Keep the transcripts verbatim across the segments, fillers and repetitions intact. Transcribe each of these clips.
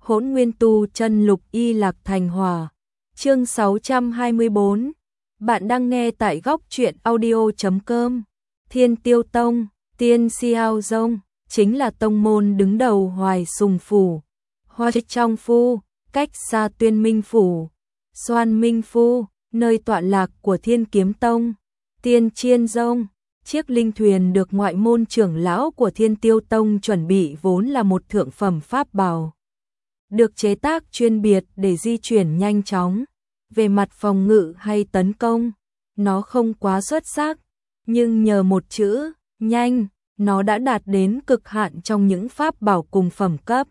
Hỗn Nguyên Tu Chân Lục Y Lạc Thành Hỏa. Chương sáu trăm hai mươi tư. Bạn đang nghe tại góc truyện audio chấm com. Thiên Tiêu Tông, Tiên Xiao Dông, chính là tông môn đứng đầu Hoài Sùng Phủ, Hoa Trong Phu, cách xa Tuyên Minh Phủ, Xoan Minh Phu, nơi tọa lạc của Thiên Kiếm Tông, Tiên Chiên Dông. Chiếc linh thuyền được ngoại môn trưởng lão của Thiên Tiêu Tông chuẩn bị vốn là một thượng phẩm pháp bảo, được chế tác chuyên biệt để di chuyển nhanh chóng. Về mặt phòng ngự hay tấn công, nó không quá xuất sắc, nhưng nhờ một chữ, nhanh, nó đã đạt đến cực hạn trong những pháp bảo cùng phẩm cấp.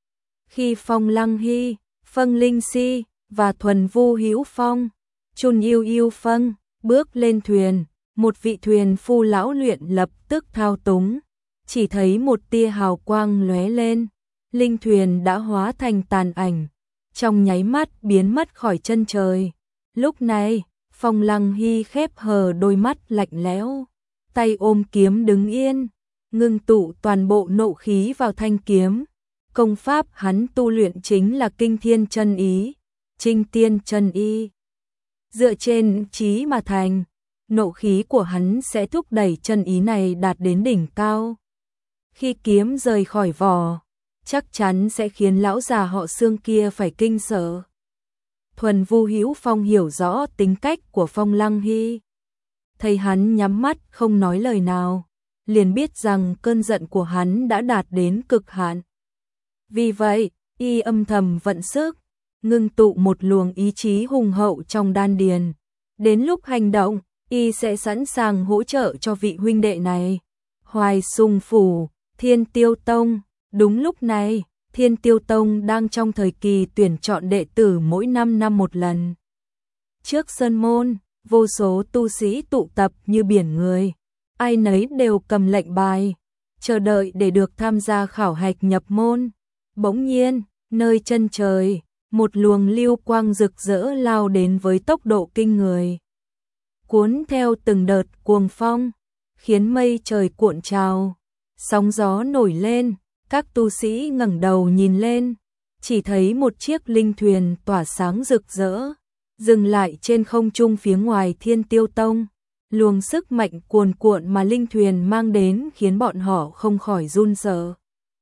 Khi Phong Lăng Hy, Phân Linh Si và Thuần Vu Hữu Phong, Chun Yêu Yêu Phân bước lên thuyền, một vị thuyền phu lão luyện lập tức thao túng, chỉ thấy một tia hào quang lóe lên, linh thuyền đã hóa thành tàn ảnh, trong nháy mắt biến mất khỏi chân trời. Lúc này, Phong Lăng Hy khép hờ đôi mắt lạnh lẽo, tay ôm kiếm đứng yên, ngưng tụ toàn bộ nộ khí vào thanh kiếm. Công pháp hắn tu luyện chính là Kinh Thiên Chân Ý, Trinh Tiên Chân Y. Dựa trên trí mà thành, nộ khí của hắn sẽ thúc đẩy chân ý này đạt đến đỉnh cao. Khi kiếm rời khỏi vỏ, chắc chắn sẽ khiến lão già họ Xương kia phải kinh sợ. Thuần Vu Hữu Phong hiểu rõ tính cách của Phong Lăng Hy, thấy hắn nhắm mắt không nói lời nào, liền biết rằng cơn giận của hắn đã đạt đến cực hạn. Vì vậy, y âm thầm vận sức, ngưng tụ một luồng ý chí hùng hậu trong đan điền. Đến lúc hành động, y sẽ sẵn sàng hỗ trợ cho vị huynh đệ này. Hoài Sùng Phủ, Thiên Tiêu Tông. Đúng lúc này, Thiên Tiêu Tông đang trong thời kỳ tuyển chọn đệ tử mỗi năm năm một lần. Trước sân môn, vô số tu sĩ tụ tập như biển người, ai nấy đều cầm lệnh bài, chờ đợi để được tham gia khảo hạch nhập môn. Bỗng nhiên, nơi chân trời, một luồng lưu quang rực rỡ lao đến với tốc độ kinh người, cuốn theo từng đợt cuồng phong, khiến mây trời cuộn trào, sóng gió nổi lên. Các tu sĩ ngẩng đầu nhìn lên, chỉ thấy một chiếc linh thuyền tỏa sáng rực rỡ, dừng lại trên không trung phía ngoài Thiên Tiêu Tông. Luồng sức mạnh cuồn cuộn mà linh thuyền mang đến khiến bọn họ không khỏi run sợ.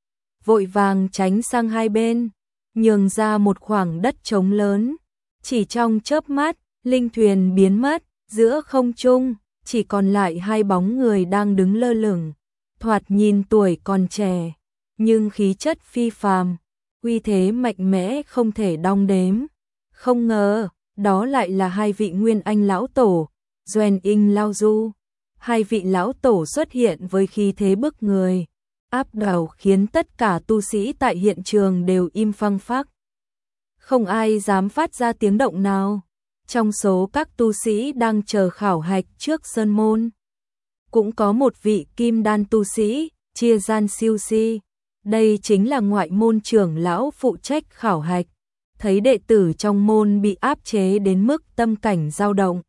Vội vàng tránh sang hai bên, nhường ra một khoảng đất trống lớn. Chỉ trong chớp mắt, linh thuyền biến mất, giữa không trung chỉ còn lại hai bóng người đang đứng lơ lửng, thoạt nhìn tuổi còn trẻ, nhưng khí chất phi phàm, uy thế mạnh mẽ không thể đong đếm. Không ngờ, đó lại là hai vị Nguyên Anh lão tổ, Duan Inh Lao Du. Hai vị lão tổ xuất hiện với khí thế bức người, áp đảo khiến tất cả tu sĩ tại hiện trường đều im phăng phắc. Không ai dám phát ra tiếng động nào. Trong số các tu sĩ đang chờ khảo hạch trước sơn môn, cũng có một vị kim đan tu sĩ, Chia Gian Siêu Si. Đây chính là ngoại môn trưởng lão phụ trách khảo hạch. Thấy đệ tử trong môn bị áp chế đến mức tâm cảnh dao động,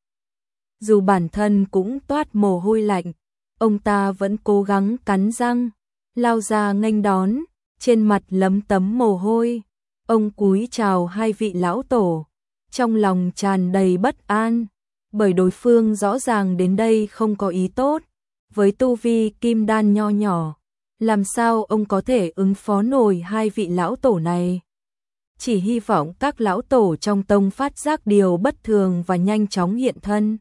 dù bản thân cũng toát mồ hôi lạnh, ông ta vẫn cố gắng cắn răng, lao ra nghênh đón, trên mặt lấm tấm mồ hôi. Ông cúi chào hai vị lão tổ, trong lòng tràn đầy bất an, bởi đối phương rõ ràng đến đây không có ý tốt. Với tu vi kim đan nho nhỏ, làm sao ông có thể ứng phó nổi hai vị lão tổ này? Chỉ hy vọng các lão tổ trong tông phát giác điều bất thường và nhanh chóng hiện thân.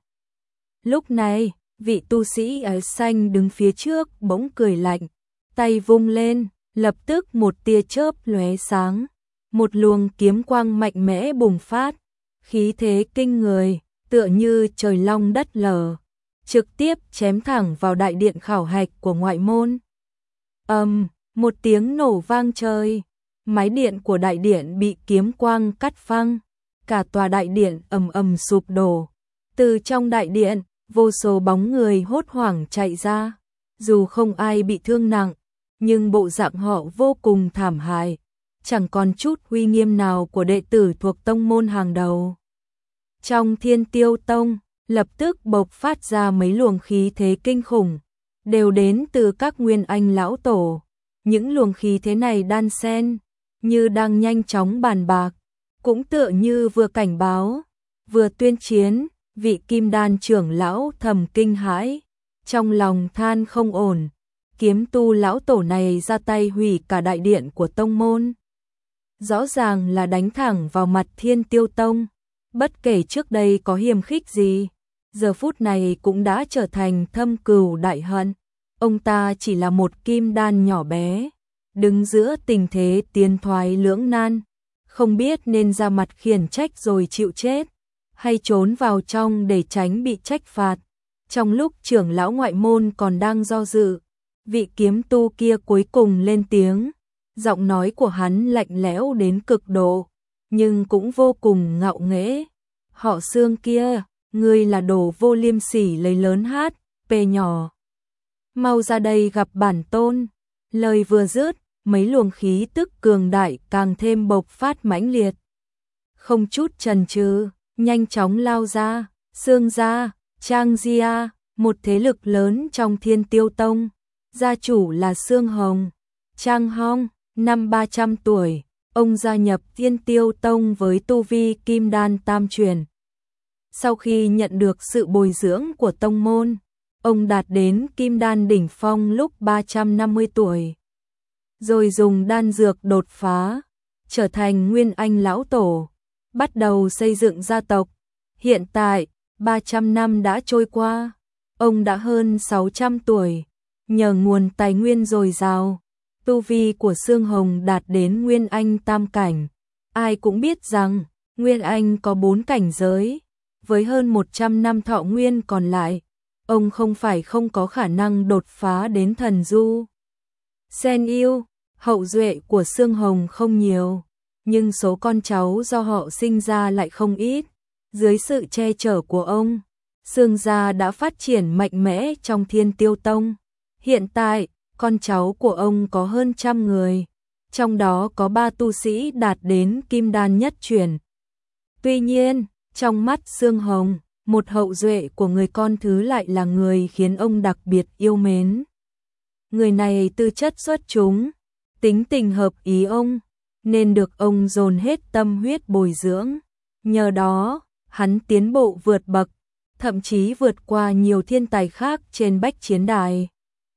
Lúc này, vị tu sĩ áo xanh đứng phía trước bỗng cười lạnh, tay vung lên, lập tức một tia chớp lóe sáng, một luồng kiếm quang mạnh mẽ bùng phát, khí thế kinh người, tựa như trời long đất lở, trực tiếp chém thẳng vào đại điện khảo hạch của ngoại môn. Ầm, um, một tiếng nổ vang trời, mái điện của đại điện bị kiếm quang cắt phăng, cả tòa đại điện ầm ầm sụp đổ. Từ trong đại điện, vô số bóng người hốt hoảng chạy ra, dù không ai bị thương nặng, nhưng bộ dạng họ vô cùng thảm hại, chẳng còn chút uy nghiêm nào của đệ tử thuộc tông môn hàng đầu. Trong Thiên Tiêu Tông, lập tức bộc phát ra mấy luồng khí thế kinh khủng, đều đến từ các Nguyên Anh lão tổ. Những luồng khí thế này đan xen, như đang nhanh chóng bàn bạc, cũng tựa như vừa cảnh báo, vừa tuyên chiến. Vị kim đan trưởng lão thầm kinh hãi, trong lòng than không ổn, kiếm tu lão tổ này ra tay hủy cả đại điện của tông môn. Rõ ràng là đánh thẳng vào mặt Thiên Tiêu Tông, bất kể trước đây có hiềm khích gì, giờ phút này cũng đã trở thành thâm cừu đại hận. Ông ta chỉ là một kim đan nhỏ bé, đứng giữa tình thế tiến thoái lưỡng nan, không biết nên ra mặt khiển trách rồi chịu chết, hay trốn vào trong để tránh bị trách phạt. Trong lúc trưởng lão ngoại môn còn đang do dự, vị kiếm tu kia cuối cùng lên tiếng, giọng nói của hắn lạnh lẽo đến cực độ, nhưng cũng vô cùng ngạo nghễ. Họ Xương kia, ngươi là đồ vô liêm sỉ lấy lớn hát, pê nhỏ. Mau ra đây gặp bản tôn. Lời vừa dứt, mấy luồng khí tức cường đại càng thêm bộc phát mãnh liệt. Không chút chần chừ, nhanh chóng lao ra, Xương gia, Trang Gia, một thế lực lớn trong Thiên Tiêu Tông. Gia chủ là Xương Hồng, Trang Hong, năm ba trăm tuổi, ông gia nhập Thiên Tiêu Tông với tu vi kim đan tam truyền. Sau khi nhận được sự bồi dưỡng của tông môn, ông đạt đến kim đan đỉnh phong lúc ba trăm năm mươi tuổi. Rồi dùng đan dược đột phá, trở thành Nguyên Anh lão tổ, bắt đầu xây dựng gia tộc. Hiện tại, ba trăm năm đã trôi qua, ông đã hơn sáu trăm tuổi, nhờ nguồn tài nguyên dồi dào, tu vi của Xương Hồng đạt đến Nguyên Anh tam cảnh. Ai cũng biết rằng, Nguyên Anh có bốn cảnh giới, với hơn một trăm năm thọ nguyên còn lại, ông không phải không có khả năng đột phá đến thần du. Sen yêu, hậu duệ của Xương Hồng không nhiều, nhưng số con cháu do họ sinh ra lại không ít. Dưới sự che chở của ông, Xương gia đã phát triển mạnh mẽ trong Thiên Tiêu Tông. Hiện tại, con cháu của ông có hơn trăm người, trong đó có ba tu sĩ đạt đến kim đan nhất truyền. Tuy nhiên, trong mắt Xương Hồng, một hậu duệ của người con thứ lại là người khiến ông đặc biệt yêu mến. Người này tư chất xuất chúng, tính tình hợp ý ông, nên được ông dồn hết tâm huyết bồi dưỡng. Nhờ đó, hắn tiến bộ vượt bậc, thậm chí vượt qua nhiều thiên tài khác trên bách chiến đài.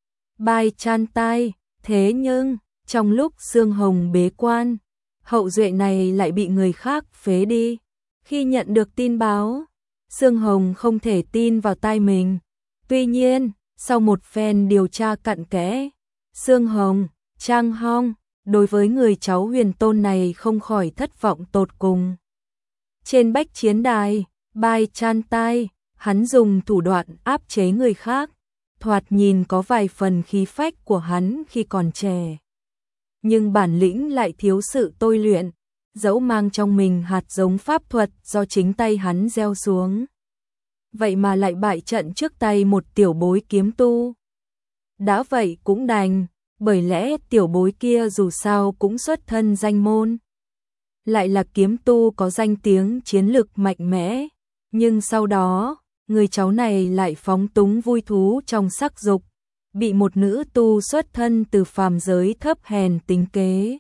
Bai Chan Tai, thế nhưng, trong lúc Xương Hồng bế quan, hậu duệ này lại bị người khác phế đi. Khi nhận được tin báo, Xương Hồng không thể tin vào tai mình. Tuy nhiên, sau một phen điều tra cặn kẽ, Xương Hồng, Trang Hong, đối với người cháu huyền tôn này không khỏi thất vọng tột cùng. Trên bách chiến đài, Bai Chan Tai, hắn dùng thủ đoạn áp chế người khác, thoạt nhìn có vài phần khí phách của hắn khi còn trẻ. Nhưng bản lĩnh lại thiếu sự tôi luyện, dẫu mang trong mình hạt giống pháp thuật do chính tay hắn gieo xuống. Vậy mà lại bại trận trước tay một tiểu bối kiếm tu. Đã vậy cũng đành, bởi lẽ tiểu bối kia dù sao cũng xuất thân danh môn. Lại là kiếm tu có danh tiếng chiến lực mạnh mẽ, nhưng sau đó, người cháu này lại phóng túng vui thú trong sắc dục, bị một nữ tu xuất thân từ phàm giới thấp hèn tính kế.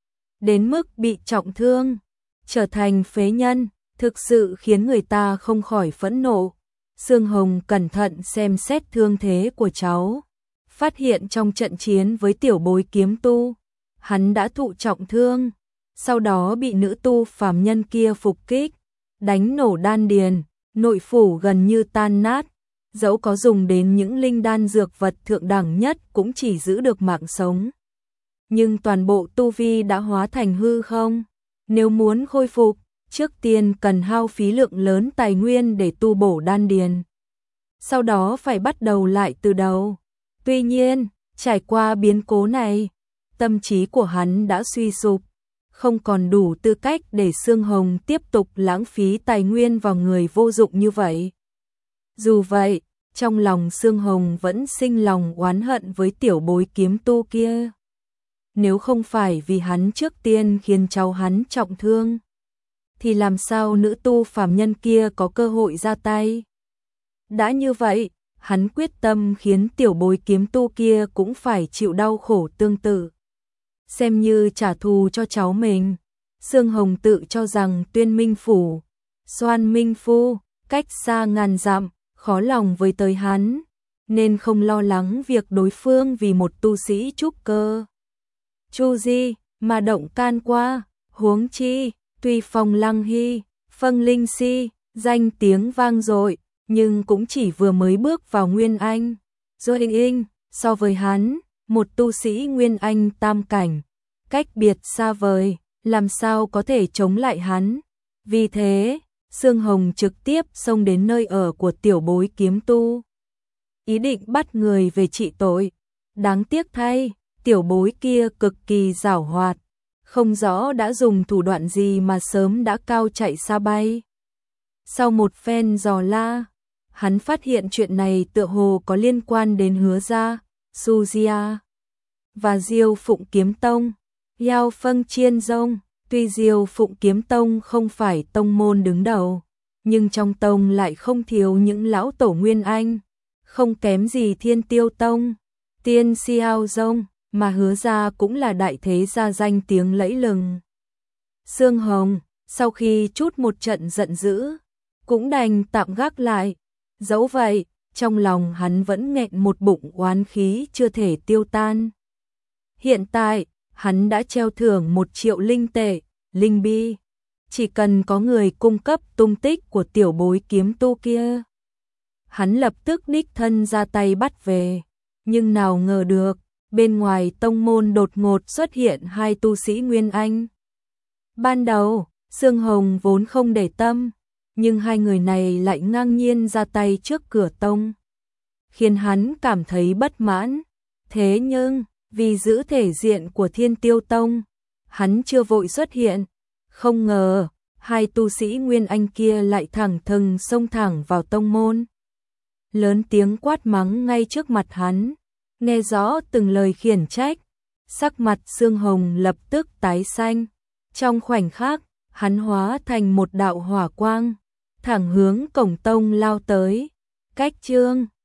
Đến mức bị trọng thương, trở thành phế nhân, thực sự khiến người ta không khỏi phẫn nộ. Xương Hồng cẩn thận xem xét thương thế của cháu, phát hiện trong trận chiến với tiểu bối kiếm tu, hắn đã thụ trọng thương, sau đó bị nữ tu phàm nhân kia phục kích, đánh nổ đan điền, nội phủ gần như tan nát, dẫu có dùng đến những linh đan dược vật thượng đẳng nhất cũng chỉ giữ được mạng sống. Nhưng toàn bộ tu vi đã hóa thành hư không, nếu muốn khôi phục, trước tiên cần hao phí lượng lớn tài nguyên để tu bổ đan điền. Sau đó phải bắt đầu lại từ đầu. Tuy nhiên, trải qua biến cố này, tâm trí của hắn đã suy sụp, không còn đủ tư cách để Xương Hồng tiếp tục lãng phí tài nguyên vào người vô dụng như vậy. Dù vậy, trong lòng Xương Hồng vẫn sinh lòng oán hận với tiểu bối kiếm tu kia. Nếu không phải vì hắn trước tiên khiến cháu hắn trọng thương, thì làm sao nữ tu phàm nhân kia có cơ hội ra tay? Đã như vậy, hắn quyết tâm khiến tiểu bối kiếm tu kia cũng phải chịu đau khổ tương tự. xem như trả thù cho cháu mình. Sương Hồng tự cho rằng Tuyên Minh Phủ, Doan Minh Phu, cách xa ngàn dặm, khó lòng với tới hắn, nên không lo lắng việc đối phương vì một tu sĩ trúc cơ Chu Di mà động can qua, huống chi, tuy Phong Lăng Hy, Phân Linh Si, danh tiếng vang dội, nhưng cũng chỉ vừa mới bước vào Nguyên Anh. Rồi hình in, so với hắn, một tu sĩ Nguyên Anh tam cảnh, cách biệt xa vời, làm sao có thể chống lại hắn. Vì thế, Sương Hồng trực tiếp xông đến nơi ở của tiểu bối kiếm tu, ý định bắt người về trị tội. Đáng tiếc thay, tiểu bối kia cực kỳ giảo hoạt, không rõ đã dùng thủ đoạn gì mà sớm đã cao chạy xa bay. Sau một phen dò la, hắn phát hiện chuyện này tựa hồ có liên quan đến Hứa gia, Suzia và Diêu Phụng Kiếm Tông, Yao Phân Chiên Dông. Tuy Diêu Phụng Kiếm Tông không phải tông môn đứng đầu, nhưng trong tông lại không thiếu những lão tổ Nguyên Anh, không kém gì Thiên Tiêu Tông, Tiên Xiao Dông, mà Hứa gia cũng là đại thế gia danh tiếng lẫy lừng. Sương Hồng, sau khi chút một trận giận dữ, cũng đành tạm gác lại. Dẫu vậy, trong lòng hắn vẫn nghẹn một bụng oán khí chưa thể tiêu tan. Hiện tại, hắn đã treo thưởng một triệu linh tệ, linh bi. Chỉ cần có người cung cấp tung tích của tiểu bối kiếm tu kia, hắn lập tức đích thân ra tay bắt về. Nhưng nào ngờ được, bên ngoài tông môn đột ngột xuất hiện hai tu sĩ Nguyên Anh. Ban đầu, Sương Hồng vốn không để tâm, nhưng hai người này lại ngang nhiên ra tay trước cửa tông, khiến hắn cảm thấy bất mãn. Thế nhưng, vì giữ thể diện của Thiên Tiêu Tông, hắn chưa vội xuất hiện. Không ngờ, hai tu sĩ Nguyên Anh kia lại thẳng thừng xông thẳng vào tông môn, lớn tiếng quát mắng ngay trước mặt hắn. Nghe rõ từng lời khiển trách, sắc mặt Sương Hồng lập tức tái xanh. Trong khoảnh khắc, hắn hóa thành một đạo hỏa quang, thẳng hướng cổng tông lao tới. Cách chương